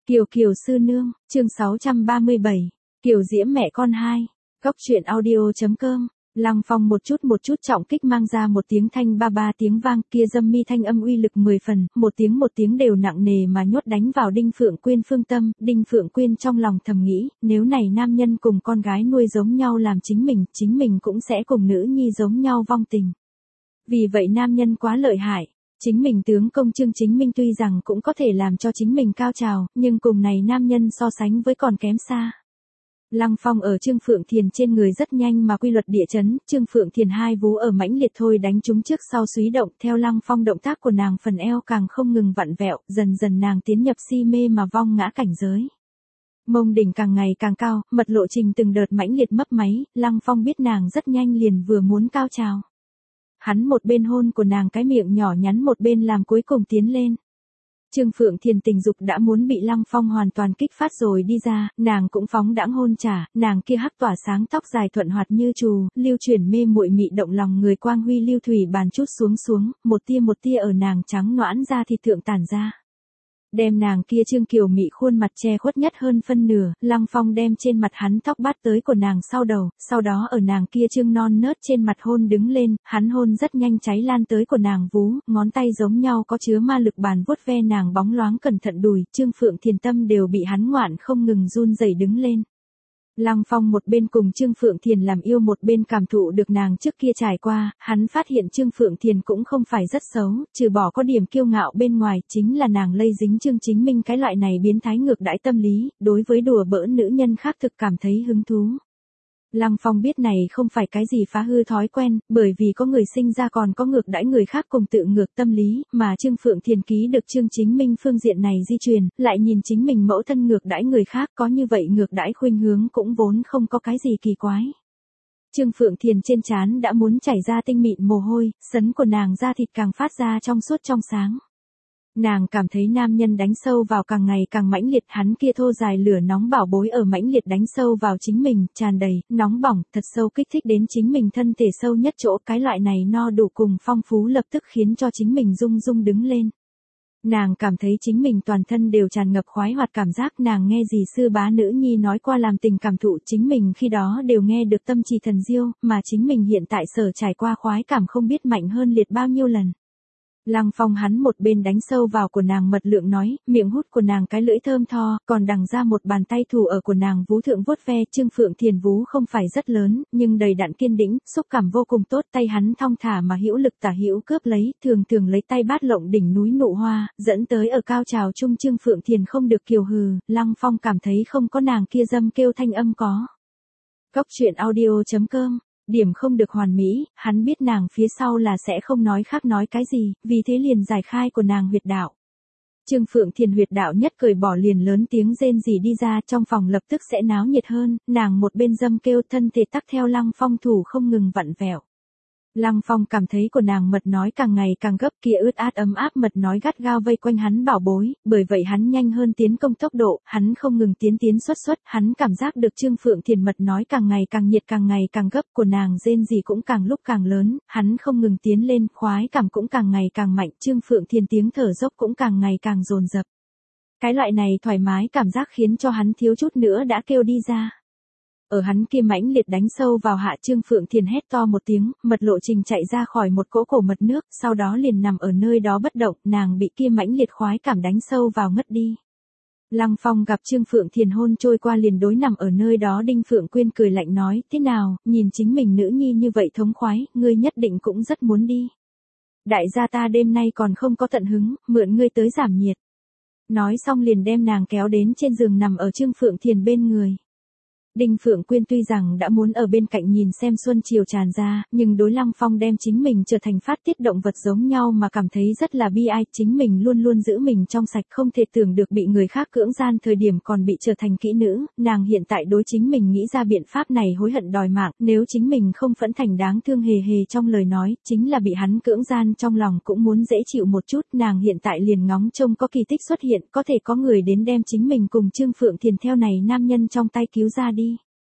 Kiều Kiều sư nương, chương 637, Kiều Diễm mẹ con hai. Góc truyện audio.com. Lăng Phong một chút trọng kích mang ra một tiếng thanh ba ba tiếng vang, kia dâm mi thanh âm uy lực 10 phần, một tiếng đều nặng nề mà nhốt đánh vào Đinh Phượng Quyên phương tâm. Đinh Phượng Quyên trong lòng thầm nghĩ, nếu này nam nhân cùng con gái nuôi giống nhau làm chính mình cũng sẽ cùng nữ nhi giống nhau vong tình. Vì vậy nam nhân quá lợi hại. Chính mình tướng công Trương Chính Minh tuy rằng cũng có thể làm cho chính mình cao trào, nhưng cùng này nam nhân so sánh với còn kém xa. Lăng Phong ở Trương Phượng Thiền trên người rất nhanh mà quy luật địa chấn, Trương Phượng Thiền hai vú ở mãnh liệt thôi đánh chúng trước sau suý động, theo Lăng Phong động tác của nàng phần eo càng không ngừng vặn vẹo, dần dần nàng tiến nhập si mê mà vong ngã cảnh giới. Mông đỉnh càng ngày càng cao, mật lộ trình từng đợt mãnh liệt mấp máy, Lăng Phong biết nàng rất nhanh liền vừa muốn cao trào. Hắn một bên hôn của nàng cái miệng nhỏ nhắn, một bên làm cuối cùng tiến lên. Trương Phượng Thiền tình dục đã muốn bị Lăng Phong hoàn toàn kích phát rồi đi ra, nàng cũng phóng đãng hôn trả, nàng kia hắc tỏa sáng tóc dài thuận hoạt như trù, lưu chuyển mê muội mị động lòng người, quang huy lưu thủy bàn chút xuống, một tia ở nàng trắng nõn da thịt thượng tản ra. Đem nàng kia trương kiều mị khuôn mặt che khuất nhất hơn phân nửa, Lăng Phong đem trên mặt hắn tóc bát tới của nàng sau đầu, sau đó ở nàng kia trương non nớt trên mặt hôn đứng lên, hắn hôn rất nhanh cháy lan tới của nàng vú, ngón tay giống nhau có chứa ma lực bàn vuốt ve nàng bóng loáng cẩn thận đùi, Trương Phượng Thiền tâm đều bị hắn ngoạn không ngừng run rẩy đứng lên. Lăng Phong một bên cùng Trương Phượng Thiền làm yêu, một bên cảm thụ được nàng trước kia trải qua, hắn phát hiện Trương Phượng Thiền cũng không phải rất xấu, trừ bỏ có điểm kiêu ngạo bên ngoài, chính là nàng lây dính Trương Chính Minh cái loại này biến thái ngược đãi tâm lý, đối với đùa bỡn nữ nhân khác thực cảm thấy hứng thú. Lăng Phong biết này không phải cái gì phá hư thói quen, bởi vì có người sinh ra còn có ngược đãi người khác cùng tự ngược tâm lý, mà Trương Phượng Thiền ký được Trương Chính Minh phương diện này di truyền, lại nhìn chính mình mẫu thân ngược đãi người khác, có như vậy ngược đãi khuynh hướng cũng vốn không có cái gì kỳ quái. Trương Phượng Thiền trên trán đã muốn chảy ra tinh mịn mồ hôi, sấn của nàng da thịt càng phát ra trong suốt trong sáng. Nàng cảm thấy nam nhân đánh sâu vào càng ngày càng mãnh liệt, hắn kia thô dài lửa nóng bảo bối ở mãnh liệt đánh sâu vào chính mình, tràn đầy, nóng bỏng, thật sâu kích thích đến chính mình thân thể sâu nhất chỗ, cái loại này no đủ cùng phong phú lập tức khiến cho chính mình rung rung đứng lên. Nàng cảm thấy chính mình toàn thân đều tràn ngập khoái hoạt cảm giác, nàng nghe dì sư bá nữ nhi nói qua làm tình cảm thụ, chính mình khi đó đều nghe được tâm trì thần diêu, mà chính mình hiện tại sở trải qua khoái cảm không biết mạnh hơn liệt bao nhiêu lần. Lăng Phong hắn một bên đánh sâu vào của nàng mật lượng nói, miệng hút của nàng cái lưỡi thơm tho, còn đằng ra một bàn tay thủ ở của nàng vú thượng vuốt ve. Trương Phượng Thiền vú không phải rất lớn, nhưng đầy đặn kiên đĩnh, xúc cảm vô cùng tốt, tay hắn thong thả mà hữu lực tả hữu cướp lấy, thường lấy tay bát lộng đỉnh núi nụ hoa, dẫn tới ở cao trào trung Trương Phượng Thiền không được kiều hừ, Lăng Phong cảm thấy không có nàng kia dâm kêu thanh âm có. Góc truyện audio.com. Điểm không được hoàn mỹ, hắn biết nàng phía sau là sẽ không nói khác nói cái gì, vì thế liền giải khai của nàng huyệt đạo. Trương Phượng Thiền huyệt đạo nhất cởi bỏ liền lớn tiếng rên rỉ đi ra, trong phòng lập tức sẽ náo nhiệt hơn, nàng một bên dâm kêu, thân thể tắc theo Lăng Phong thủ không ngừng vặn vẹo. Lăng Phong cảm thấy của nàng mật nói càng ngày càng gấp, kia ướt át ấm áp mật nói gắt gao vây quanh hắn bảo bối, bởi vậy hắn nhanh hơn tiến công tốc độ, hắn không ngừng tiến xuất, hắn cảm giác được Trương Phượng Thiền mật nói càng ngày càng nhiệt, càng ngày càng gấp, của nàng rên rỉ cũng càng lúc càng lớn, hắn không ngừng tiến lên, khoái cảm cũng càng ngày càng mạnh, Trương Phượng Thiền tiếng thở dốc cũng càng ngày càng dồn dập. Cái loại này thoải mái cảm giác khiến cho hắn thiếu chút nữa đã kêu đi ra. Ở hắn kia mãnh liệt đánh sâu vào hạ, Trương Phượng Thiền hét to một tiếng, mật lộ trình chạy ra khỏi một cỗ cổ mật nước, sau đó liền nằm ở nơi đó bất động, nàng bị kia mãnh liệt khoái cảm đánh sâu vào ngất đi. Lăng Phong gặp Trương Phượng Thiền hôn trôi qua liền đối nằm ở nơi đó. Đinh Phượng Quyên cười lạnh nói, thế nào, nhìn chính mình nữ nhi như vậy thống khoái, ngươi nhất định cũng rất muốn đi. Đại gia ta đêm nay còn không có tận hứng, mượn ngươi tới giảm nhiệt. Nói xong liền đem nàng kéo đến trên giường nằm ở Trương Phượng Thiền bên người. Đinh Phượng Quyên tuy rằng đã muốn ở bên cạnh nhìn xem xuân chiều tràn ra, nhưng đối Lăng Phong đem chính mình trở thành phát tiết động vật giống nhau mà cảm thấy rất là bi ai, chính mình luôn luôn giữ mình trong sạch, không thể tưởng được bị người khác cưỡng gian thời điểm còn bị trở thành kỹ nữ, nàng hiện tại đối chính mình nghĩ ra biện pháp này hối hận đòi mạng, nếu chính mình không phẫn thành đáng thương hề hề trong lời nói, chính là bị hắn cưỡng gian trong lòng cũng muốn dễ chịu một chút, nàng hiện tại liền ngóng trông có kỳ tích xuất hiện, có thể có người đến đem chính mình cùng Trương Phượng Thiền theo này nam nhân trong tay cứu ra đi.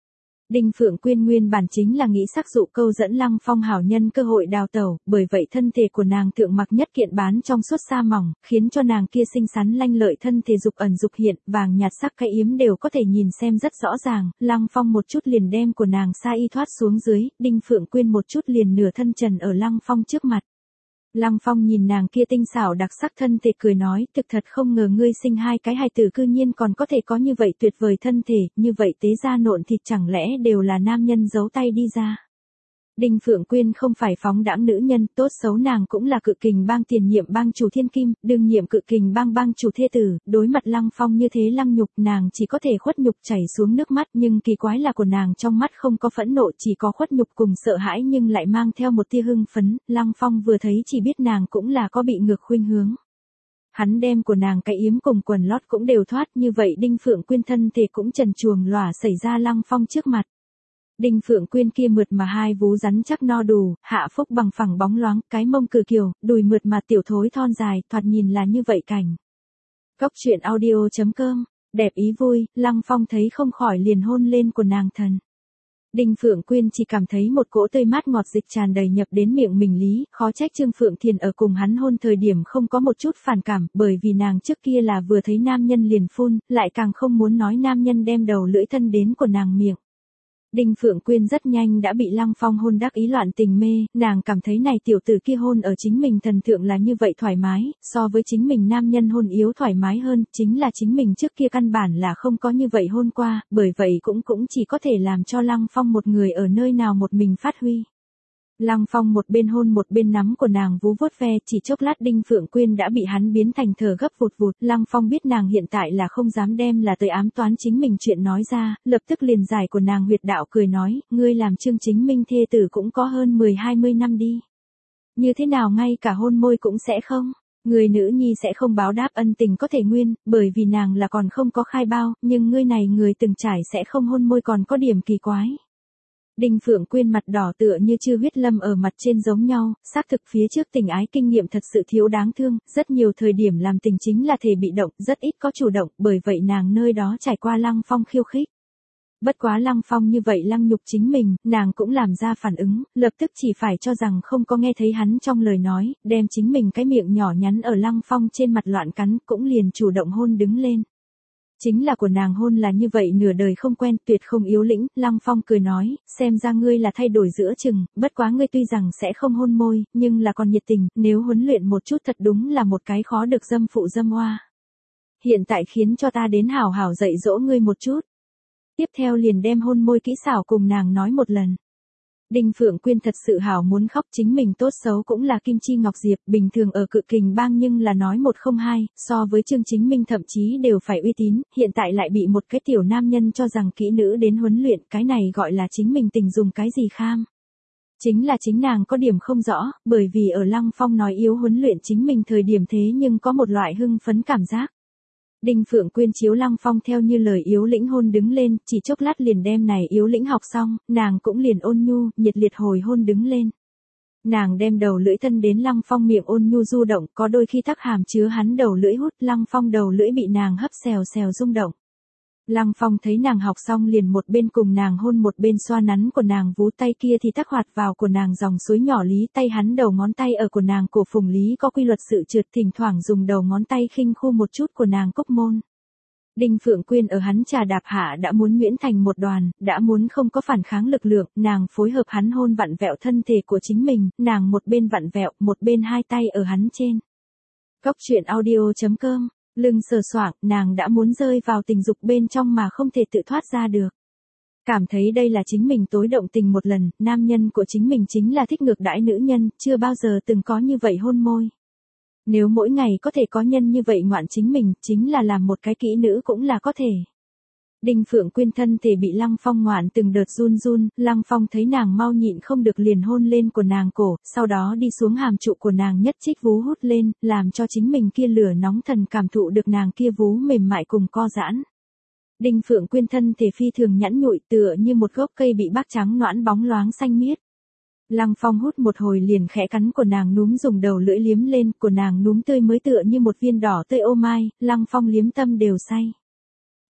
Đinh Phượng Quyên nguyên bản chính là nghĩ sắc dụ câu dẫn Lăng Phong hảo nhân cơ hội đào tẩu, bởi vậy thân thể của nàng thượng mặc nhất kiện bán trong suốt sa mỏng, khiến cho nàng kia xinh xắn lanh lợi thân thể dục ẩn dục hiện, vàng nhạt sắc cái yếm đều có thể nhìn xem rất rõ ràng, Lăng Phong một chút liền đem của nàng sa y thoát xuống dưới, Đinh Phượng Quyên một chút liền nửa thân trần ở Lăng Phong trước mặt. Lăng Phong nhìn nàng kia tinh xảo đặc sắc thân thể cười nói, thực thật không ngờ ngươi sinh hai cái hài tử cư nhiên còn có thể có như vậy tuyệt vời thân thể, như vậy tế ra nộn thịt chẳng lẽ đều là nam nhân giấu tay đi ra. Đinh Phượng Quyên không phải phóng đãng nữ nhân, tốt xấu nàng cũng là cự kình bang tiền nhiệm bang chủ thiên kim, đương nhiệm cự kình bang chủ thê tử, đối mặt Lăng Phong như thế lăng nhục nàng chỉ có thể khuất nhục chảy xuống nước mắt, nhưng kỳ quái là của nàng trong mắt không có phẫn nộ, chỉ có khuất nhục cùng sợ hãi nhưng lại mang theo một tia hưng phấn, Lăng Phong vừa thấy chỉ biết nàng cũng là có bị ngược khuynh hướng. Hắn đem của nàng cái yếm cùng quần lót cũng đều thoát, như vậy Đinh Phượng Quyên thân thể cũng trần truồng lòa xảy ra Lăng Phong trước mặt. Đinh Phượng Quyên kia mượt mà hai vú rắn chắc no đủ, hạ phúc bằng phẳng bóng loáng, cái mông cừ kiều, đùi mượt mà tiểu thối thon dài, thoạt nhìn là như vậy cảnh. Góc truyện audio.com, đẹp ý vui, Lăng Phong thấy không khỏi liền hôn lên của nàng thần. Đinh Phượng Quyên chỉ cảm thấy một cỗ tươi mát ngọt dịch tràn đầy nhập đến miệng mình lý, khó trách Trương Phượng Thiền ở cùng hắn hôn thời điểm không có một chút phản cảm, bởi vì nàng trước kia là vừa thấy nam nhân liền phun, lại càng không muốn nói nam nhân đem đầu lưỡi thân đến của nàng miệng. Đinh Phượng Quyên rất nhanh đã bị Lăng Phong hôn đắc ý loạn tình mê, nàng cảm thấy này tiểu tử kia hôn ở chính mình thần thượng là như vậy thoải mái, so với chính mình nam nhân hôn yếu thoải mái hơn, chính là chính mình trước kia căn bản là không có như vậy hôn qua, bởi vậy cũng chỉ có thể làm cho Lăng Phong một người ở nơi nào một mình phát huy. Lăng Phong một bên hôn một bên nắm của nàng vú vuốt ve, chỉ chốc lát Đinh Phượng Quyên đã bị hắn biến thành thở gấp vụt vụt, Lăng Phong biết nàng hiện tại là không dám đem là tới ám toán chính mình chuyện nói ra, lập tức liền giải của nàng huyệt đạo cười nói, ngươi làm Trương Chính Minh thê tử cũng có hơn 10-20 năm đi. Như thế nào ngay cả hôn môi cũng sẽ không? Người nữ nhi sẽ không báo đáp ân tình có thể nguyên, bởi vì nàng là còn không có khai bao, nhưng ngươi này người từng trải sẽ không hôn môi còn có điểm kỳ quái. Đinh Phượng Quyên mặt đỏ tựa như chưa huyết lâm ở mặt trên giống nhau, xác thực phía trước tình ái kinh nghiệm thật sự thiếu đáng thương, rất nhiều thời điểm làm tình chính là thể bị động, rất ít có chủ động, bởi vậy nàng nơi đó trải qua Lăng Phong khiêu khích. Bất quá Lăng Phong như vậy lăng nhục chính mình, nàng cũng làm ra phản ứng, lập tức chỉ phải cho rằng không có nghe thấy hắn trong lời nói, đem chính mình cái miệng nhỏ nhắn ở Lăng Phong trên mặt loạn cắn, cũng liền chủ động hôn đứng lên. Chính là của nàng hôn là như vậy nửa đời không quen, tuyệt không yếu lĩnh, Lăng Phong cười nói, xem ra ngươi là thay đổi giữa chừng, bất quá ngươi tuy rằng sẽ không hôn môi, nhưng là còn nhiệt tình, nếu huấn luyện một chút thật đúng là một cái khó được dâm phụ dâm oa. Hiện tại khiến cho ta đến hảo hảo dạy dỗ ngươi một chút. Tiếp theo liền đem hôn môi kỹ xảo cùng nàng nói một lần. Đinh Phượng Quyên thật sự hảo muốn khóc, chính mình tốt xấu cũng là Kim Chi Ngọc Diệp, bình thường ở cự kình bang nhưng là nói một không hai, so với Trương Chính Minh thậm chí đều phải uy tín, hiện tại lại bị một cái tiểu nam nhân cho rằng kỹ nữ đến huấn luyện, cái này gọi là chính mình tình dùng cái gì kham. Chính là chính nàng có điểm không rõ, bởi vì ở Lăng Phong nói yếu huấn luyện chính mình thời điểm thế nhưng có một loại hưng phấn cảm giác. Đinh Phượng Quyên chiếu Lăng Phong theo như lời yếu lĩnh hôn đứng lên, chỉ chốc lát liền đem này yếu lĩnh học xong, nàng cũng liền ôn nhu, nhiệt liệt hồi hôn đứng lên. Nàng đem đầu lưỡi thân đến Lăng Phong miệng ôn nhu du động, có đôi khi tắc hàm chứa hắn đầu lưỡi hút, Lăng Phong đầu lưỡi bị nàng hấp xèo xèo rung động. Lăng Phong thấy nàng học xong liền một bên cùng nàng hôn một bên xoa nắn của nàng vú, tay kia thì tắc hoạt vào của nàng dòng suối nhỏ lý, tay hắn đầu ngón tay ở của nàng cổ phùng lý có quy luật sự trượt, thỉnh thoảng dùng đầu ngón tay khinh khu một chút của nàng cúc môn. Đinh Phượng Quyên ở hắn trà đạp hạ đã muốn nhuyễn thành một đoàn, đã muốn không có phản kháng lực lượng, nàng phối hợp hắn hôn vặn vẹo thân thể của chính mình, nàng một bên vặn vẹo, một bên hai tay ở hắn trên. Góc truyện audio.com, lưng sờ soạng, nàng đã muốn rơi vào tình dục bên trong mà không thể tự thoát ra được. Cảm thấy đây là chính mình tối động tình một lần, nam nhân của chính mình chính là thích ngược đãi nữ nhân, chưa bao giờ từng có như vậy hôn môi. Nếu mỗi ngày có thể có nhân như vậy ngoạn chính mình, chính là làm một cái kỹ nữ cũng là có thể. Đinh Phượng Quyên thân thể bị Lăng Phong ngoạn từng đợt run run, Lăng Phong thấy nàng mau nhịn không được liền hôn lên của nàng cổ, sau đó đi xuống hàm trụ của nàng nhất trích vú hút lên, làm cho chính mình kia lửa nóng thần cảm thụ được nàng kia vú mềm mại cùng co giãn. Đinh Phượng Quyên thân thể phi thường nhẵn nhụi tựa như một gốc cây bị bác trắng noãn bóng loáng xanh miết. Lăng Phong hút một hồi liền khẽ cắn của nàng núm dùng đầu lưỡi liếm lên, của nàng núm tươi mới tựa như một viên đỏ tươi ô mai, Lăng Phong liếm tâm đều say.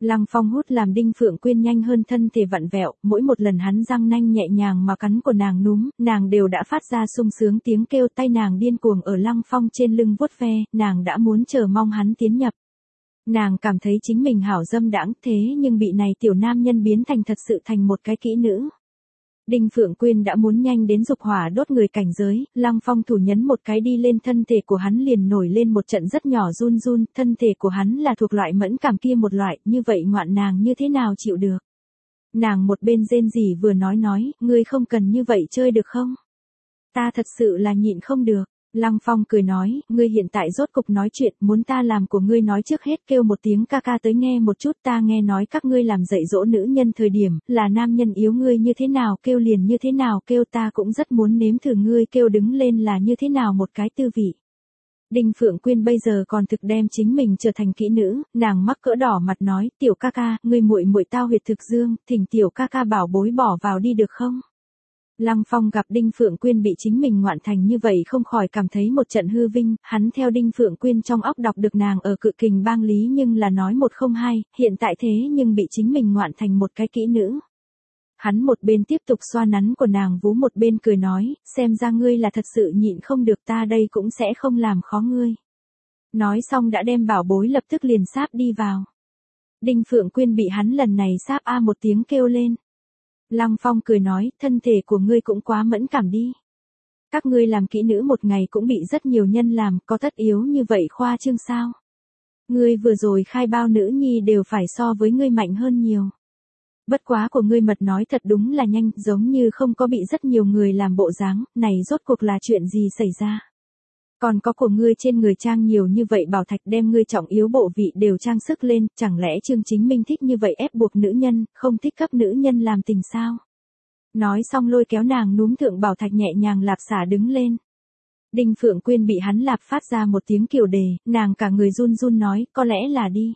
Lăng Phong hút làm Đinh Phượng Quyên nhanh hơn thân thể vặn vẹo, mỗi một lần hắn răng nanh nhẹ nhàng mà cắn của nàng núm, nàng đều đã phát ra sung sướng tiếng kêu, tay nàng điên cuồng ở Lăng Phong trên lưng vuốt ve, nàng đã muốn chờ mong hắn tiến nhập. Nàng cảm thấy chính mình hảo dâm đãng thế nhưng bị này tiểu nam nhân biến thành thật sự thành một cái kỹ nữ. Đinh Phượng Quyên đã muốn nhanh đến dục hỏa đốt người cảnh giới, Lăng Phong thủ nhấn một cái đi lên thân thể của hắn liền nổi lên một trận rất nhỏ run run, thân thể của hắn là thuộc loại mẫn cảm kia một loại, như vậy ngoạn nàng như thế nào chịu được. Nàng một bên rên rỉ vừa nói, ngươi không cần như vậy chơi được không? Ta thật sự là nhịn không được. Lăng Phong cười nói, ngươi hiện tại rốt cục nói chuyện, muốn ta làm của ngươi nói trước hết kêu một tiếng ca ca tới nghe một chút, ta nghe nói các ngươi làm dạy dỗ nữ nhân thời điểm, là nam nhân yếu ngươi như thế nào kêu liền như thế nào kêu, ta cũng rất muốn nếm thử ngươi kêu đứng lên là như thế nào một cái tư vị. Đinh Phượng Quyên bây giờ còn thực đem chính mình trở thành kỹ nữ, nàng mắc cỡ đỏ mặt nói, tiểu ca ca, ngươi muội muội tao huyệt thực dương, thỉnh tiểu ca ca bảo bối bỏ vào đi được không? Lăng Phong gặp Đinh Phượng Quyên bị chính mình ngoạn thành như vậy không khỏi cảm thấy một trận hư vinh, hắn theo Đinh Phượng Quyên trong óc đọc được nàng ở Cự Kình Bang lý nhưng là nói một không hai, hiện tại thế nhưng bị chính mình ngoạn thành một cái kỹ nữ. Hắn một bên tiếp tục xoa nắn của nàng vú một bên cười nói, xem ra ngươi là thật sự nhịn không được, ta đây cũng sẽ không làm khó ngươi. Nói xong đã đem bảo bối lập tức liền sáp đi vào. Đinh Phượng Quyên bị hắn lần này sáp a một tiếng kêu lên. Lăng Phong cười nói, thân thể của ngươi cũng quá mẫn cảm đi. Các ngươi làm kỹ nữ một ngày cũng bị rất nhiều nhân làm, có tất yếu như vậy khoa trương sao? Ngươi vừa rồi khai bao nữ nhi đều phải so với ngươi mạnh hơn nhiều. Bất quá của ngươi mật nói thật đúng là nhanh, giống như không có bị rất nhiều người làm bộ dáng, này rốt cuộc là chuyện gì xảy ra? Còn có của ngươi trên người trang nhiều như vậy bảo thạch đem ngươi trọng yếu bộ vị đều trang sức lên, chẳng lẽ Trương Chính Minh thích như vậy ép buộc nữ nhân, không thích cấp nữ nhân làm tình sao? Nói xong lôi kéo nàng núm thượng bảo thạch nhẹ nhàng lạp xả đứng lên. Đinh Phượng Quyên bị hắn lạp phát ra một tiếng kiều đề, nàng cả người run run nói, có lẽ là đi.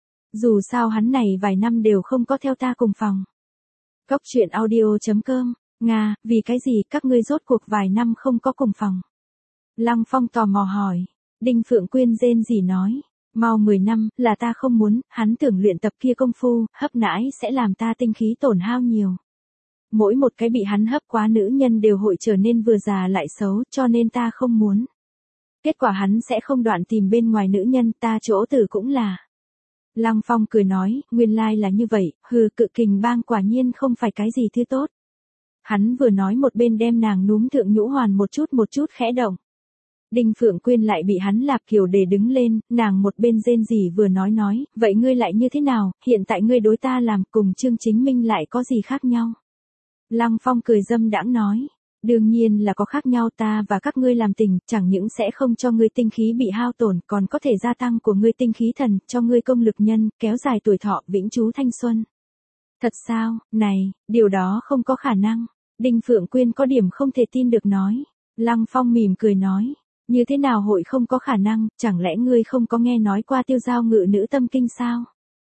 Dù sao hắn này vài năm đều không có theo ta cùng phòng. Góc truyện audio.com, Nga, vì cái gì các ngươi rốt cuộc vài năm không có cùng phòng? Lăng Phong tò mò hỏi. Đinh Phượng Quyên rên rỉ nói, mau 10 năm, là ta không muốn, hắn tưởng luyện tập kia công phu, hấp nãi sẽ làm ta tinh khí tổn hao nhiều. Mỗi một cái bị hắn hấp quá nữ nhân đều hội trở nên vừa già lại xấu, cho nên ta không muốn. Kết quả hắn sẽ không đoạn tìm bên ngoài nữ nhân, ta chỗ tử cũng là. Lăng Phong cười nói, nguyên lai là như vậy, Cự Kình Bang quả nhiên không phải cái gì thứ tốt. Hắn vừa nói một bên đem nàng núm thượng nhũ hoàn một chút khẽ động. Đinh Phượng Quyên lại bị hắn lạp kiều để đứng lên, nàng một bên rên rỉ vừa nói, vậy ngươi lại như thế nào, hiện tại ngươi đối ta làm cùng Trương Chính Minh lại có gì khác nhau? Lăng Phong cười dâm đãng nói, đương nhiên là có khác nhau, ta và các ngươi làm tình, chẳng những sẽ không cho ngươi tinh khí bị hao tổn, còn có thể gia tăng của ngươi tinh khí thần, cho ngươi công lực nhân, kéo dài tuổi thọ, vĩnh trú thanh xuân. Thật sao, này, điều đó không có khả năng. Đinh Phượng Quyên có điểm không thể tin được nói. Lăng Phong mỉm cười nói, như thế nào hội không có khả năng, chẳng lẽ ngươi không có nghe nói qua tiêu giao ngự nữ tâm kinh sao?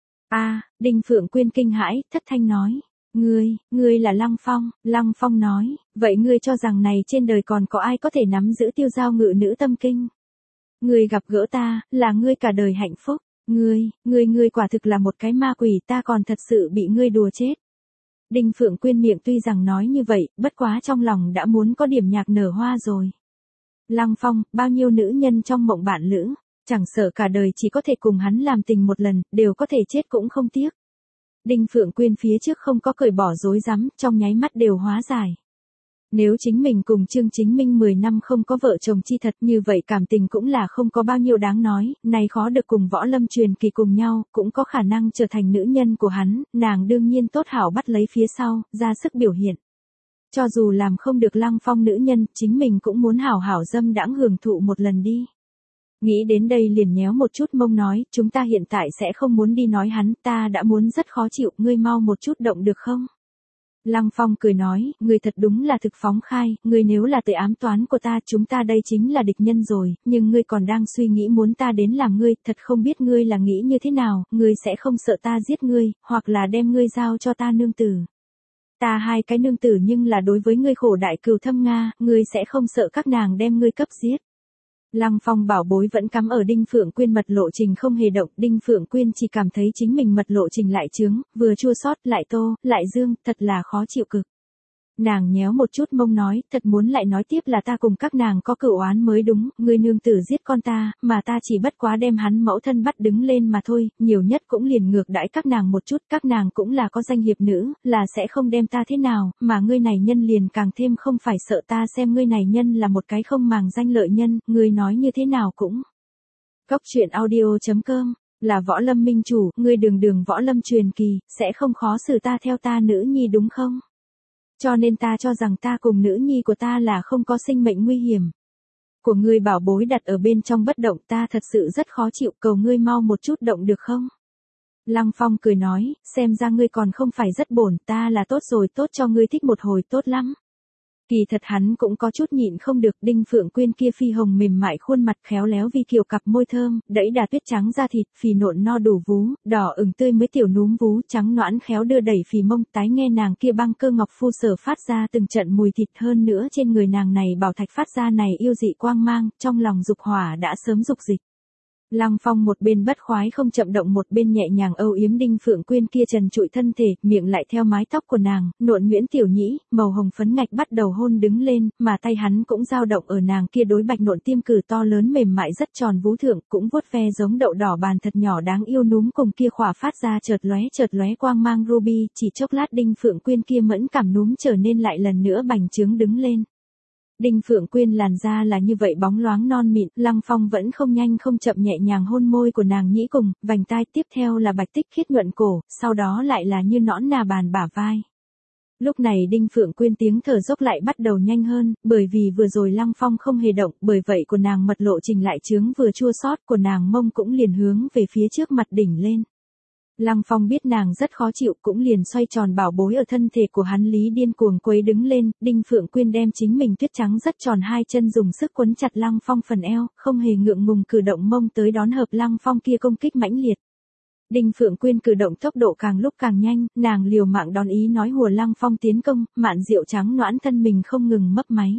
Đinh Phượng Quyên kinh hãi, thất thanh nói. Ngươi là Lăng Phong nói, vậy ngươi cho rằng này trên đời còn có ai có thể nắm giữ tiêu giao ngự nữ tâm kinh? Ngươi gặp gỡ ta, là ngươi cả đời hạnh phúc, ngươi quả thực là một cái ma quỷ, ta còn thật sự bị ngươi đùa chết. Đinh Phượng Quyên miệng tuy rằng nói như vậy, bất quá trong lòng đã muốn có điểm nhạc nở hoa rồi. Lăng Phong, bao nhiêu nữ nhân trong mộng bạn lữ, chẳng sợ cả đời chỉ có thể cùng hắn làm tình một lần, đều có thể chết cũng không tiếc. Đinh Phượng Quyên phía trước không có cởi bỏ rối rắm, trong nháy mắt đều hóa giải. Nếu chính mình cùng Trương Chính Minh 10 năm không có vợ chồng chi thật như vậy cảm tình cũng là không có bao nhiêu đáng nói, này khó được cùng Võ Lâm truyền kỳ cùng nhau, cũng có khả năng trở thành nữ nhân của hắn, nàng đương nhiên tốt hảo bắt lấy phía sau, ra sức biểu hiện. Cho dù làm không được Lăng Phong nữ nhân, chính mình cũng muốn hảo hảo dâm đãng hưởng thụ một lần đi. Nghĩ đến đây liền nhéo một chút mông nói, chúng ta hiện tại sẽ không muốn đi nói hắn, ta đã muốn rất khó chịu, ngươi mau một chút động được không? Lăng Phong cười nói, ngươi thật đúng là thực phóng khai, ngươi nếu là tự ám toán của ta, chúng ta đây chính là địch nhân rồi, nhưng ngươi còn đang suy nghĩ muốn ta đến làm ngươi, thật không biết ngươi là nghĩ như thế nào, ngươi sẽ không sợ ta giết ngươi, hoặc là đem ngươi giao cho ta nương tử. Ta hai cái nương tử nhưng là đối với ngươi khổ đại cừu thâm Nga, ngươi sẽ không sợ các nàng đem ngươi cấp giết. Lăng Phong bảo bối vẫn cắm ở Đinh Phượng Quyên mật lộ trình không hề động, Đinh Phượng Quyên chỉ cảm thấy chính mình mật lộ trình lại chướng, vừa chua xót lại tô, lại dương, thật là khó chịu cực. Nàng nhéo một chút mông nói, thật muốn lại nói tiếp là ta cùng các nàng có cửu oán mới đúng, ngươi nương tử giết con ta, mà ta chỉ bất quá đem hắn mẫu thân bắt đứng lên mà thôi, nhiều nhất cũng liền ngược đãi các nàng một chút, các nàng cũng là có danh hiệp nữ, là sẽ không đem ta thế nào, mà ngươi này nhân liền càng thêm không phải sợ ta xem ngươi này nhân là một cái không màng danh lợi nhân, ngươi nói như thế nào cũng. Góc truyện audio.com là Võ Lâm minh chủ, ngươi đường Võ Lâm truyền kỳ, sẽ không khó xử ta theo ta nữ nhi đúng không? Cho nên ta cho rằng ta cùng nữ nhi của ta là không có sinh mệnh nguy hiểm. Của ngươi bảo bối đặt ở bên trong bất động ta thật sự rất khó chịu, cầu ngươi mau một chút động được không? Lăng Phong cười nói, xem ra ngươi còn không phải rất bổn, ta là tốt rồi, tốt cho ngươi thích một hồi tốt lắm. Kỳ thật hắn cũng có chút nhịn không được, Đinh Phượng Quyên kia phi hồng mềm mại khuôn mặt khéo léo vi kiều cặp môi thơm, đẫy đà tuyết trắng da thịt, phì nộn no đủ vú, đỏ ửng tươi mới tiểu núm vú, trắng nõn khéo đưa đẩy phì mông, tái nghe nàng kia băng cơ ngọc phu sở phát ra từng trận mùi thịt, hơn nữa trên người nàng này bảo thạch phát ra này yêu dị quang mang, trong lòng dục hỏa đã sớm dục dịch. Lăng Phong một bên bất khoái không chậm động một bên nhẹ nhàng âu yếm Đinh Phượng Quyên kia trần trụi thân thể, miệng lại theo mái tóc của nàng, nộn nhuyễn tiểu nhĩ, màu hồng phấn ngạch bắt đầu hôn đứng lên, mà tay hắn cũng dao động ở nàng kia đối bạch nộn tiêm cử to lớn mềm mại rất tròn vú thượng, cũng vuốt ve giống đậu đỏ bàn thật nhỏ đáng yêu núm cùng kia khỏa phát ra chợt lóe quang mang ruby, chỉ chốc lát Đinh Phượng Quyên kia mẫn cảm núm trở nên lại lần nữa bành trướng đứng lên. Đinh Phượng Quyên làn da là như vậy bóng loáng non mịn, Lăng Phong vẫn không nhanh không chậm nhẹ nhàng hôn môi của nàng nhĩ cùng, vành tai, tiếp theo là bạch tích khiết nhuận cổ, sau đó lại là như nõn nà bàn bả vai. Lúc này Đinh Phượng Quyên tiếng thở dốc lại bắt đầu nhanh hơn, bởi vì vừa rồi Lăng Phong không hề động, bởi vậy của nàng mật lộ trình lại chướng vừa chua xót, của nàng mông cũng liền hướng về phía trước mặt đỉnh lên. Lăng Phong biết nàng rất khó chịu cũng liền xoay tròn bảo bối ở thân thể của hắn lý điên cuồng quấy đứng lên, Đinh Phượng Quyên đem chính mình tuyết trắng rất tròn hai chân dùng sức quấn chặt Lăng Phong phần eo, không hề ngượng ngùng cử động mông tới đón hợp Lăng Phong kia công kích mãnh liệt. Đinh Phượng Quyên cử động tốc độ càng lúc càng nhanh, nàng liều mạng đón ý nói hùa Lăng Phong tiến công, mạn rượu trắng noãn thân mình không ngừng mấp máy.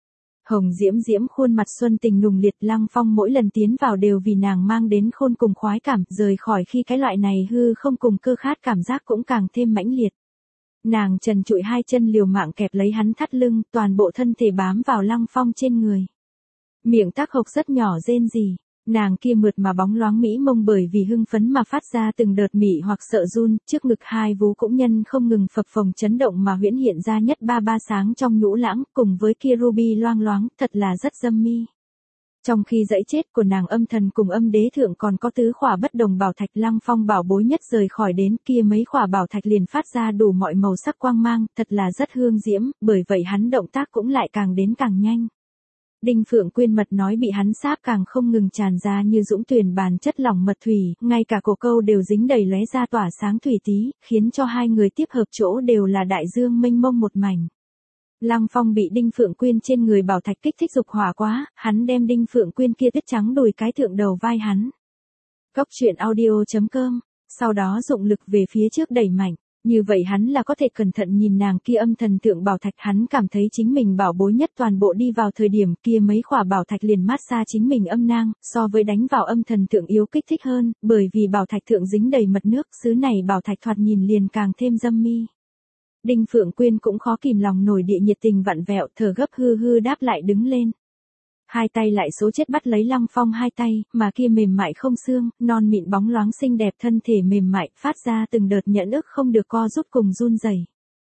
Hồng diễm khuôn mặt xuân tình nùng liệt, Lăng Phong mỗi lần tiến vào đều vì nàng mang đến khôn cùng khoái cảm, rời khỏi khi cái loại này hư không cùng cơ khát cảm giác cũng càng thêm mãnh liệt. Nàng trần trụi hai chân liều mạng kẹp lấy hắn thắt lưng, toàn bộ thân thể bám vào Lăng Phong trên người. Miệng tác hộc rất nhỏ rên rỉ. Nàng kia mượt mà bóng loáng mỹ mông bởi vì hưng phấn mà phát ra từng đợt mỉ hoặc sợ run, trước ngực hai vú cũng nhân không ngừng phập phồng chấn động mà huyễn hiện ra nhất ba sáng trong nhũ lãng, cùng với kia ruby loang loáng, thật là rất dâm mi. Trong khi dãy chết của nàng âm thần cùng âm đế thượng còn có tứ khỏa bất đồng bảo thạch, Lăng Phong bảo bối nhất rời khỏi đến kia mấy khỏa bảo thạch liền phát ra đủ mọi màu sắc quang mang, thật là rất hương diễm, bởi vậy hắn động tác cũng lại càng đến càng nhanh. Đinh Phượng Quyên mật nói bị hắn sáp càng không ngừng tràn ra như dũng tuyền bàn chất lỏng mật thủy, ngay cả cổ câu đều dính đầy lóe ra tỏa sáng thủy tí, khiến cho hai người tiếp hợp chỗ đều là đại dương mênh mông một mảnh. Lăng Phong bị Đinh Phượng Quyên trên người bảo thạch kích thích dục hỏa quá, hắn đem Đinh Phượng Quyên kia tuyết trắng đùi cái thượng đầu vai hắn. Góc truyện audio.com, sau đó dụng lực về phía trước đẩy mạnh. Như vậy hắn là có thể cẩn thận nhìn nàng kia âm thần thượng bảo thạch, hắn cảm thấy chính mình bảo bối nhất toàn bộ đi vào thời điểm kia mấy khỏa bảo thạch liền mát xa chính mình âm nang, so với đánh vào âm thần thượng yếu kích thích hơn, bởi vì bảo thạch thượng dính đầy mật nước, xứ này bảo thạch thoạt nhìn liền càng thêm dâm mi. Đinh Phượng Quyên cũng khó kìm lòng nổi địa nhiệt tình vặn vẹo, thở gấp hư đáp lại đứng lên. Hai tay lại số chết bắt lấy Lăng Phong hai tay, mà kia mềm mại không xương, non mịn bóng loáng xinh đẹp thân thể mềm mại, phát ra từng đợt nhẫn ức không được co rút cùng run rẩy.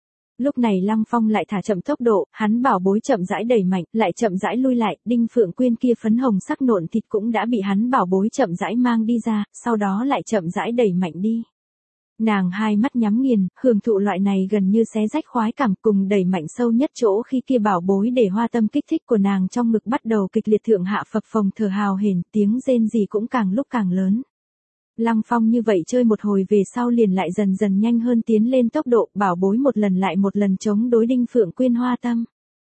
Lúc này Lăng Phong lại thả chậm tốc độ, hắn bảo bối chậm rãi đẩy mạnh, lại chậm rãi lui lại, Đinh Phượng Quyên kia phấn hồng sắc nộn thịt cũng đã bị hắn bảo bối chậm rãi mang đi ra, sau đó lại chậm rãi đẩy mạnh đi. Nàng hai mắt nhắm nghiền, hưởng thụ loại này gần như xé rách khoái cảm, cùng đẩy mạnh sâu nhất chỗ khi kia bảo bối để hoa tâm kích thích của nàng trong ngực bắt đầu kịch liệt thượng hạ phập phồng thở hào hển, tiếng rên rỉ cũng càng lúc càng lớn. Lăng Phong như vậy chơi một hồi về sau liền lại dần dần nhanh hơn tiến lên tốc độ, bảo bối một lần lại một lần chống đối Đinh Phượng Quyên hoa tâm.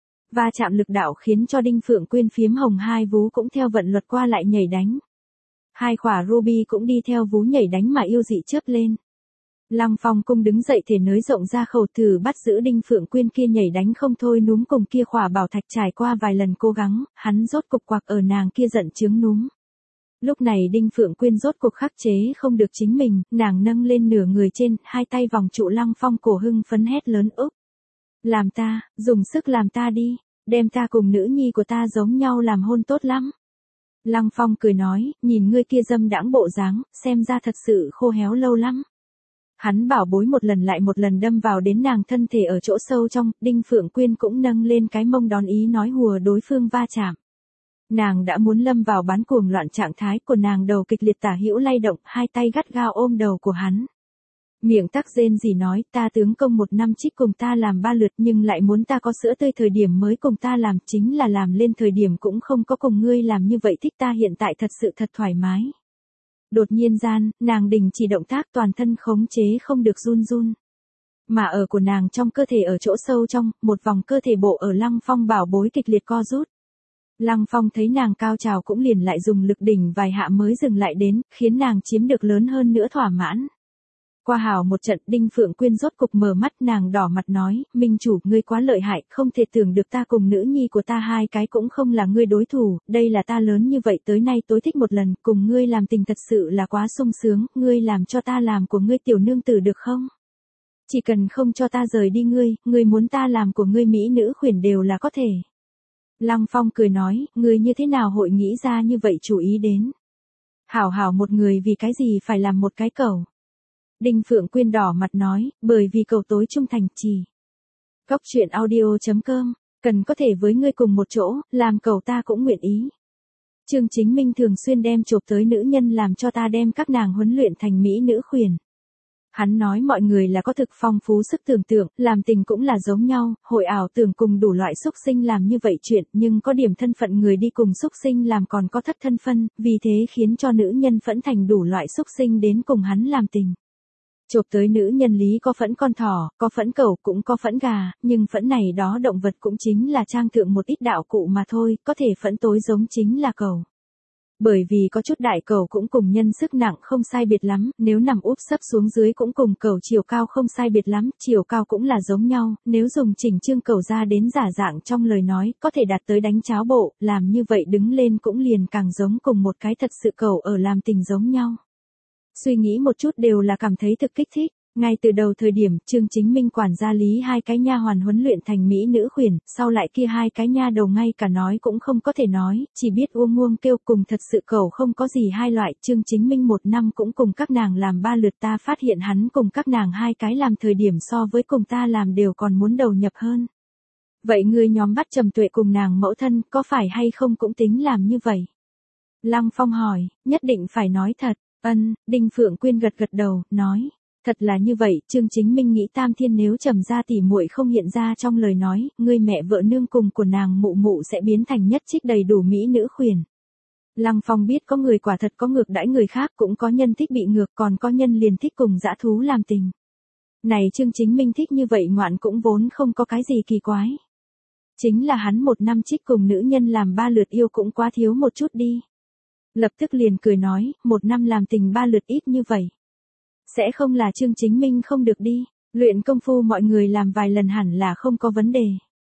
Va chạm lực đạo khiến cho Đinh Phượng Quyên phiếm hồng hai vú cũng theo vận luật qua lại nhảy đánh. Hai khỏa ruby cũng đi theo vú nhảy đánh mà yêu dị chớp lên. Lăng Phong cung đứng dậy thể nới rộng ra khẩu thử bắt giữ Đinh Phượng Quyên kia nhảy đánh không thôi núm cùng kia khỏa bảo thạch trải qua vài lần cố gắng, hắn rốt cục quặc ở nàng kia giận chướng núm. Lúc này Đinh Phượng Quyên rốt cuộc khắc chế không được chính mình, nàng nâng lên nửa người trên, hai tay vòng trụ Lăng Phong cổ hưng phấn hét lớn úp. Làm ta, dùng sức làm ta đi, đem ta cùng nữ nhi của ta giống nhau làm hôn tốt lắm. Lăng Phong cười nói, nhìn ngươi kia dâm đãng bộ dáng, xem ra thật sự khô héo lâu lắm. Hắn bảo bối một lần lại một lần đâm vào đến nàng thân thể ở chỗ sâu trong, Đinh Phượng Quyên cũng nâng lên cái mông đón ý nói hùa đối phương va chạm. Nàng đã muốn lâm vào bán cuồng loạn trạng thái của nàng đầu kịch liệt tả hữu lay động, hai tay gắt gao ôm đầu của hắn. Miệng tắc rên gì nói, ta tướng công 1 năm trích cùng ta làm 3 lượt nhưng lại muốn ta có sữa tươi thời điểm mới cùng ta làm, chính là làm lên thời điểm cũng không có cùng ngươi làm như vậy, thích ta hiện tại thật sự thật thoải mái. Đột nhiên gian, nàng đình chỉ động tác, toàn thân khống chế không được run run. Mà ở của nàng trong cơ thể ở chỗ sâu trong, một vòng cơ thể bộ ở Lăng Phong bảo bối kịch liệt co rút. Lăng Phong thấy nàng cao trào cũng liền lại dùng lực đỉnh vài hạ mới dừng lại đến, khiến nàng chiếm được lớn hơn nữa thỏa mãn. Qua hào một trận, Đinh Phượng Quyên rốt cục mở mắt, nàng đỏ mặt nói, Minh chủ, ngươi quá lợi hại, không thể tưởng được ta cùng nữ nhi của ta hai cái cũng không là ngươi đối thủ, đây là ta lớn như vậy tới nay tối thích một lần, cùng ngươi làm tình thật sự là quá sung sướng, ngươi làm cho ta làm của ngươi tiểu nương tử được không? Chỉ cần không cho ta rời đi ngươi muốn ta làm của ngươi mỹ nữ khuyển đều là có thể. Lăng Phong cười nói, ngươi như thế nào hội nghĩ ra như vậy chủ ý đến? Hảo hảo một người vì cái gì phải làm một cái cẩu? Đinh Phượng Quyên đỏ mặt nói, bởi vì cậu tối trung thành chỉ. Góc truyện audio.com, cần có thể với ngươi cùng một chỗ, làm cậu ta cũng nguyện ý. Trương Chính Minh thường xuyên đem chộp tới nữ nhân làm cho ta đem các nàng huấn luyện thành mỹ nữ khuyển. Hắn nói mọi người là có thực phong phú sức tưởng tượng, làm tình cũng là giống nhau, hội ảo tưởng cùng đủ loại xúc sinh làm như vậy chuyện, nhưng có điểm thân phận người đi cùng xúc sinh làm còn có thất thân phân, vì thế khiến cho nữ nhân phẫn thành đủ loại xúc sinh đến cùng hắn làm tình. Chộp tới nữ nhân lý có phẫn con thỏ, có phẫn cẩu cũng có phẫn gà, nhưng phẫn này đó động vật cũng chính là trang thượng một ít đạo cụ mà thôi, có thể phẫn tối giống chính là cẩu. Bởi vì có chút đại cẩu cũng cùng nhân sức nặng không sai biệt lắm, nếu nằm úp sấp xuống dưới cũng cùng cẩu chiều cao không sai biệt lắm, chiều cao cũng là giống nhau, nếu dùng chỉnh chương cẩu ra đến giả dạng trong lời nói, có thể đạt tới đánh cháo bộ, làm như vậy đứng lên cũng liền càng giống cùng một cái thật sự cẩu ở làm tình giống nhau. Suy nghĩ một chút đều là cảm thấy thực kích thích. Ngay từ đầu thời điểm, Trương Chính Minh quản gia lý hai cái nha hoàn huấn luyện thành mỹ nữ khuyển, sau lại kia hai cái nha đầu ngay cả nói cũng không có thể nói, chỉ biết uông kêu cùng thật sự cẩu không có gì hai loại. Trương Chính Minh 1 năm cũng cùng các nàng làm 3 lượt, ta phát hiện hắn cùng các nàng hai cái làm thời điểm so với cùng ta làm đều còn muốn đầu nhập hơn. Vậy ngươi nhóm bắt Trầm Tuệ cùng nàng mẫu thân có phải hay không cũng tính làm như vậy? Lăng Phong hỏi, nhất định phải nói thật. Đinh Phượng Quyên gật gật đầu, nói, thật là như vậy, Trương Chính Minh nghĩ Tam Thiên nếu Trầm gia tỷ muội không hiện ra trong lời nói, ngươi mẹ vợ nương cùng của nàng mụ mụ sẽ biến thành nhất trích đầy đủ mỹ nữ khuyển. Lăng Phong biết có người quả thật có ngược đãi người khác, cũng có nhân thích bị ngược, còn có nhân liền thích cùng dã thú làm tình. Này Trương Chính Minh thích như vậy ngoạn cũng vốn không có cái gì kỳ quái. Chính là hắn 1 năm trích cùng nữ nhân làm 3 lượt yêu cũng quá thiếu một chút đi. Lập tức liền cười nói, 1 năm làm tình 3 lượt ít như vậy. Sẽ không là Trương Chính Minh không được đi, luyện công phu mọi người làm vài lần hẳn là không có vấn đề.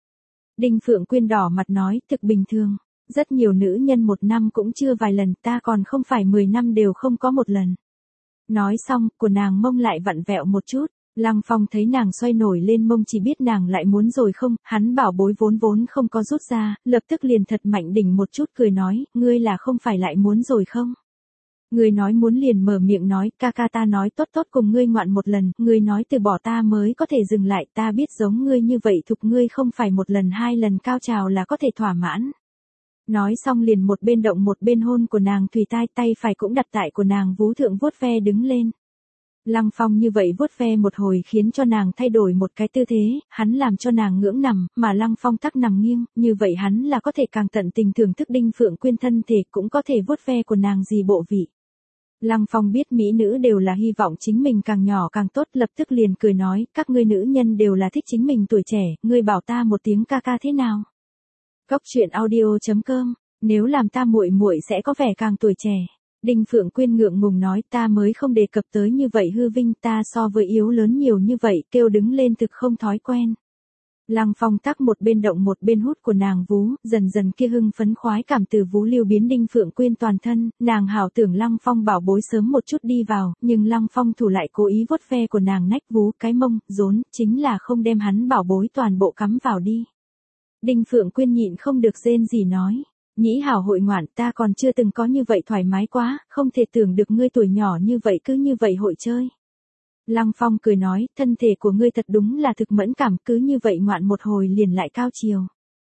Đinh Phượng Quyên đỏ mặt nói, thực bình thường, rất nhiều nữ nhân 1 năm cũng chưa vài lần, ta còn không phải 10 năm đều không có 1 lần. Nói xong, của nàng mông lại vặn vẹo một chút. Lăng Phong thấy nàng xoay nổi lên mông chỉ biết nàng lại muốn rồi không, hắn bảo bối vốn không có rút ra, lập tức liền thật mạnh đỉnh một chút cười nói, ngươi là không phải lại muốn rồi không? Ngươi nói muốn liền mở miệng nói, ca ca ta nói tốt cùng ngươi ngoạn 1 lần, ngươi nói từ bỏ ta mới có thể dừng lại, ta biết giống ngươi như vậy thục ngươi không phải 1 lần 2 lần cao trào là có thể thỏa mãn. Nói xong liền một bên động một bên hôn của nàng thùy tai, tay phải cũng đặt tại của nàng vú thượng vuốt ve đứng lên. Lăng Phong như vậy vuốt ve một hồi khiến cho nàng thay đổi một cái tư thế, hắn làm cho nàng ngưỡng nằm, mà Lăng Phong tắc nằm nghiêng, như vậy hắn là có thể càng tận tình thưởng thức Đinh Phượng Quyên thân thể, cũng có thể vuốt ve của nàng gì bộ vị. Lăng Phong biết mỹ nữ đều là hy vọng chính mình càng nhỏ càng tốt, lập tức liền cười nói, các ngươi nữ nhân đều là thích chính mình tuổi trẻ, ngươi bảo ta một tiếng ca ca thế nào? Góc truyện audio.com, nếu làm ta muội muội sẽ có vẻ càng tuổi trẻ. Đinh Phượng Quyên ngượng ngùng nói ta mới không đề cập tới như vậy hư vinh, ta so với yếu lớn nhiều như vậy, kêu đứng lên thực không thói quen. Lăng Phong tắc một bên động một bên hút của nàng vú, dần dần kia hưng phấn khoái cảm từ vú lưu biến Đinh Phượng Quyên toàn thân, nàng hảo tưởng Lăng Phong bảo bối sớm một chút đi vào, nhưng Lăng Phong thủ lại cố ý vuốt ve của nàng nách vú, cái mông, rốn, chính là không đem hắn bảo bối toàn bộ cắm vào đi. Đinh Phượng Quyên nhịn không được rên gì nói, nhĩ hảo hội ngoạn, ta còn chưa từng có như vậy thoải mái quá, không thể tưởng được ngươi tuổi nhỏ như vậy cứ như vậy hội chơi. Lăng Phong cười nói, thân thể của ngươi thật đúng là thực mẫn cảm, cứ như vậy ngoạn một hồi liền lại cao chiều.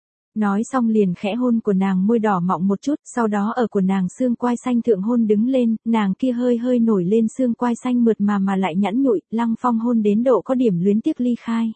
Nói xong liền khẽ hôn của nàng môi đỏ mọng một chút, sau đó ở của nàng xương quai xanh thượng hôn đứng lên, nàng kia hơi hơi nổi lên xương quai xanh mượt mà lại nhẵn nhụi, Lăng Phong hôn đến độ có điểm luyến tiếc ly khai.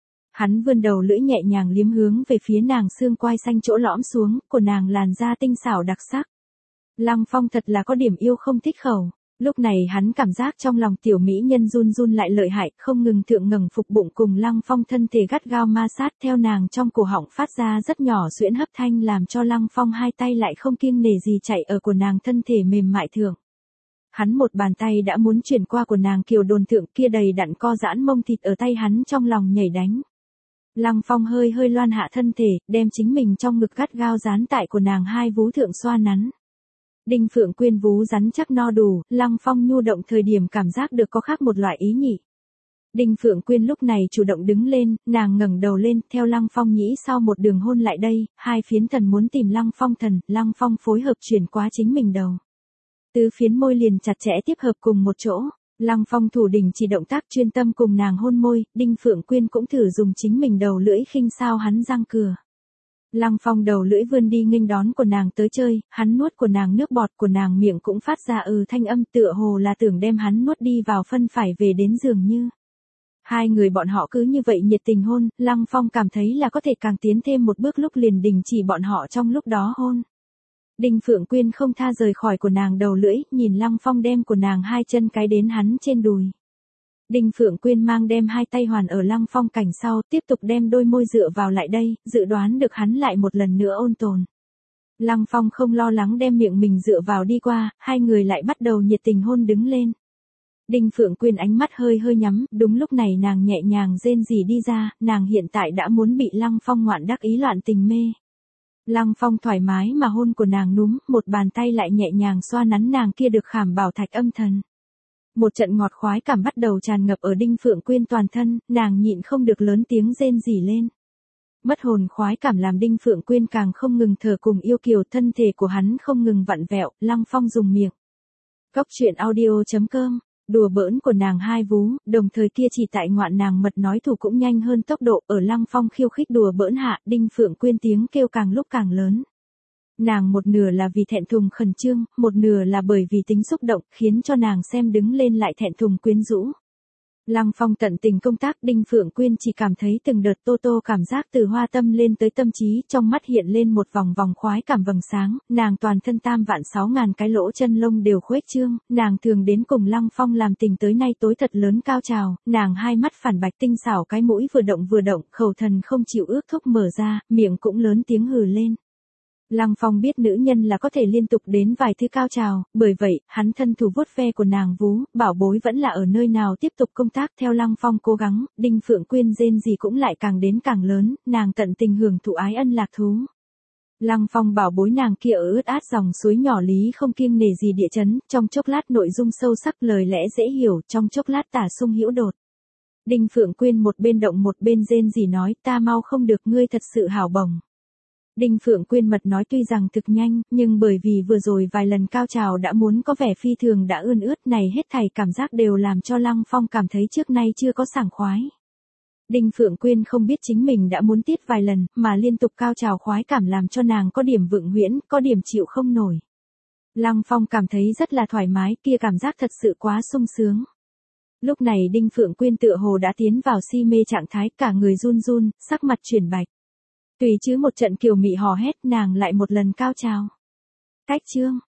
Hắn vươn đầu lưỡi nhẹ nhàng liếm hướng về phía nàng xương quai xanh chỗ lõm xuống, của nàng làn da tinh xảo đặc sắc. Lăng Phong thật là có điểm yêu không thích khẩu. Lúc này hắn cảm giác trong lòng tiểu mỹ nhân run run lại lợi hại, không ngừng thượng ngẩng phục bụng cùng Lăng Phong thân thể gắt gao ma sát theo nàng trong cổ họng phát ra rất nhỏ xuyễn hấp thanh làm cho Lăng Phong hai tay lại không kiêng nể gì chạy ở của nàng thân thể mềm mại thượng. Hắn một bàn tay đã muốn chuyển qua của nàng kiều đồn thượng kia đầy đặn co giãn mông thịt ở tay hắn trong lòng nhảy đánh. Lăng Phong hơi hơi loan hạ thân thể, đem chính mình trong ngực gắt gao dán tại của nàng hai vú thượng xoa nắn. Đinh Phượng Quyên vú rắn chắc no đủ, Lăng Phong nhu động thời điểm cảm giác được có khác một loại ý nhị. Đinh Phượng Quyên lúc này chủ động đứng lên, nàng ngẩng đầu lên, theo Lăng Phong nhĩ sau một đường hôn lại đây, hai phiến thần muốn tìm Lăng Phong thần, Lăng Phong phối hợp chuyển qua chính mình đầu. Tứ phiến môi liền chặt chẽ tiếp hợp cùng một chỗ, Lăng Phong thủ đỉnh chỉ động tác chuyên tâm cùng nàng hôn môi, Đinh Phượng Quyên cũng thử dùng chính mình đầu lưỡi khinh sao hắn răng cửa. Lăng Phong đầu lưỡi vươn đi nghênh đón của nàng tới chơi, hắn nuốt của nàng nước bọt của nàng miệng cũng phát ra thanh âm tựa hồ là tưởng đem hắn nuốt đi vào phân phải về đến giường như. Hai người bọn họ cứ như vậy nhiệt tình hôn, Lăng Phong cảm thấy là có thể càng tiến thêm một bước lúc liền đình chỉ bọn họ trong lúc đó hôn. Đinh Phượng Quyên không tha rời khỏi của nàng đầu lưỡi, nhìn Lăng Phong đem của nàng hai chân cái đến hắn trên đùi. Đinh Phượng Quyên mang đem hai tay hoàn ở Lăng Phong cảnh sau, tiếp tục đem đôi môi dựa vào lại đây, dự đoán được hắn lại một lần nữa ôn tồn. Lăng Phong không lo lắng đem miệng mình dựa vào đi qua, hai người lại bắt đầu nhiệt tình hôn đứng lên. Đinh Phượng Quyên ánh mắt hơi hơi nhắm, đúng lúc này nàng nhẹ nhàng rên rỉ đi ra, nàng hiện tại đã muốn bị Lăng Phong ngoạn đắc ý loạn tình mê. Lăng Phong thoải mái mà hôn của nàng núm, một bàn tay lại nhẹ nhàng xoa nắn nàng kia được khảm bảo thạch âm thần. Một trận ngọt khoái cảm bắt đầu tràn ngập ở Đinh Phượng Quyên toàn thân, nàng nhịn không được lớn tiếng rên rỉ lên. Mất hồn khoái cảm làm Đinh Phượng Quyên càng không ngừng thở cùng yêu kiều, thân thể của hắn không ngừng vặn vẹo, Lăng Phong dùng miệng. Góc truyện audio.com, đùa bỡn của nàng hai vú, đồng thời kia chỉ tại ngoạn nàng mật nói thủ cũng nhanh hơn tốc độ, ở Lăng Phong khiêu khích đùa bỡn hạ, Đinh Phượng Quyên tiếng kêu càng lúc càng lớn. Nàng một nửa là vì thẹn thùng khẩn trương, một nửa là bởi vì tính xúc động, khiến cho nàng xem đứng lên lại thẹn thùng quyến rũ. Lăng Phong tận tình công tác, Đinh Phượng Quyên chỉ cảm thấy từng đợt tô tô cảm giác từ hoa tâm lên tới tâm trí, trong mắt hiện lên một vòng vòng khoái cảm vầng sáng, nàng toàn thân 3.600.000 cái lỗ chân lông đều khuếch trương, nàng thường đến cùng Lăng Phong làm tình tới nay tối thật lớn cao trào, nàng hai mắt phản bạch tinh xảo cái mũi vừa động, khẩu thần không chịu ước thúc mở ra, miệng cũng lớn tiếng hừ lên. Lăng Phong biết nữ nhân là có thể liên tục đến vài thứ cao trào, bởi vậy, hắn thân thủ vuốt ve của nàng vú, bảo bối vẫn là ở nơi nào tiếp tục công tác theo Lăng Phong cố gắng, Đinh Phượng Quyên rên gì cũng lại càng đến càng lớn, nàng tận tình hưởng thụ ái ân lạc thú. Lăng Phong bảo bối nàng kia ở ướt át dòng suối nhỏ lý không kiêng nể gì địa chấn, trong chốc lát nội dung sâu sắc lời lẽ dễ hiểu, trong chốc lát tả sung hữu đột. Đinh Phượng Quyên một bên động một bên rên gì nói ta mau không được ngươi thật sự hảo bổng. Đinh Phượng Quyên mật nói tuy rằng thực nhanh, nhưng bởi vì vừa rồi vài lần cao trào đã muốn có vẻ phi thường đã ươn ướt này hết thảy cảm giác đều làm cho Lăng Phong cảm thấy trước nay chưa có sảng khoái. Đinh Phượng Quyên không biết chính mình đã muốn tiết vài lần, mà liên tục cao trào khoái cảm làm cho nàng có điểm vượng huyễn, có điểm chịu không nổi. Lăng Phong cảm thấy rất là thoải mái, kia cảm giác thật sự quá sung sướng. Lúc này Đinh Phượng Quyên tựa hồ đã tiến vào si mê trạng thái, cả người run run, sắc mặt chuyển bạch. Tùy chứ một trận kiều mị hò hét, nàng lại một lần cao trào. Cách chương